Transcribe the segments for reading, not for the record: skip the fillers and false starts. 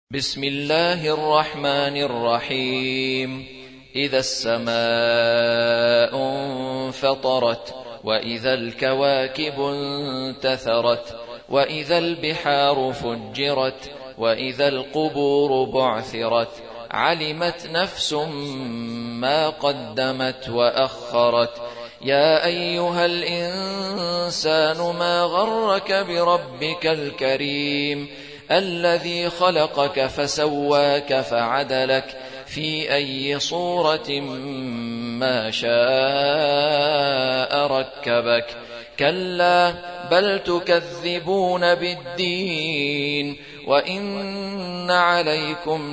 بسم الله الرحمن الرحيم. إذا السماء انفطرت، وإذا الكواكب انتثرت، وإذا البحار فجرت، وإذا القبور بعثرت، علمت نفس ما قدمت وأخرت. يا أيها الإنسان ما غرك بربك الكريم الذي خلقك فسواك فعدلك في أي صورة ما شاء ركبك. كلا بل تكذبون بالدين، وإن عليكم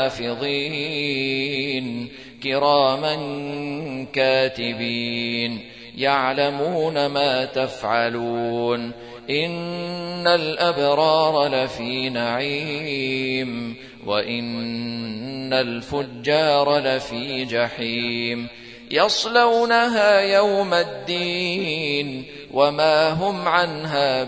لحافظين كراما كاتبين يعلمون ما تفعلون. إن الأبرار لفي نعيم، وإن الفجار لفي جحيم، يصلونها يوم الدين وما هم عنها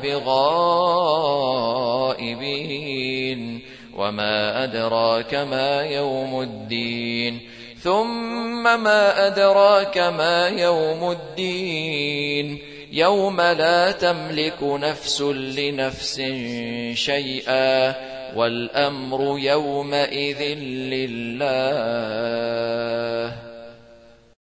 بغائبين. وما أدراك ما يوم الدين، ثم ما أدراك ما يوم الدين، يوم لا تملك نفس لنفس شيئا، والأمر يومئذ لله.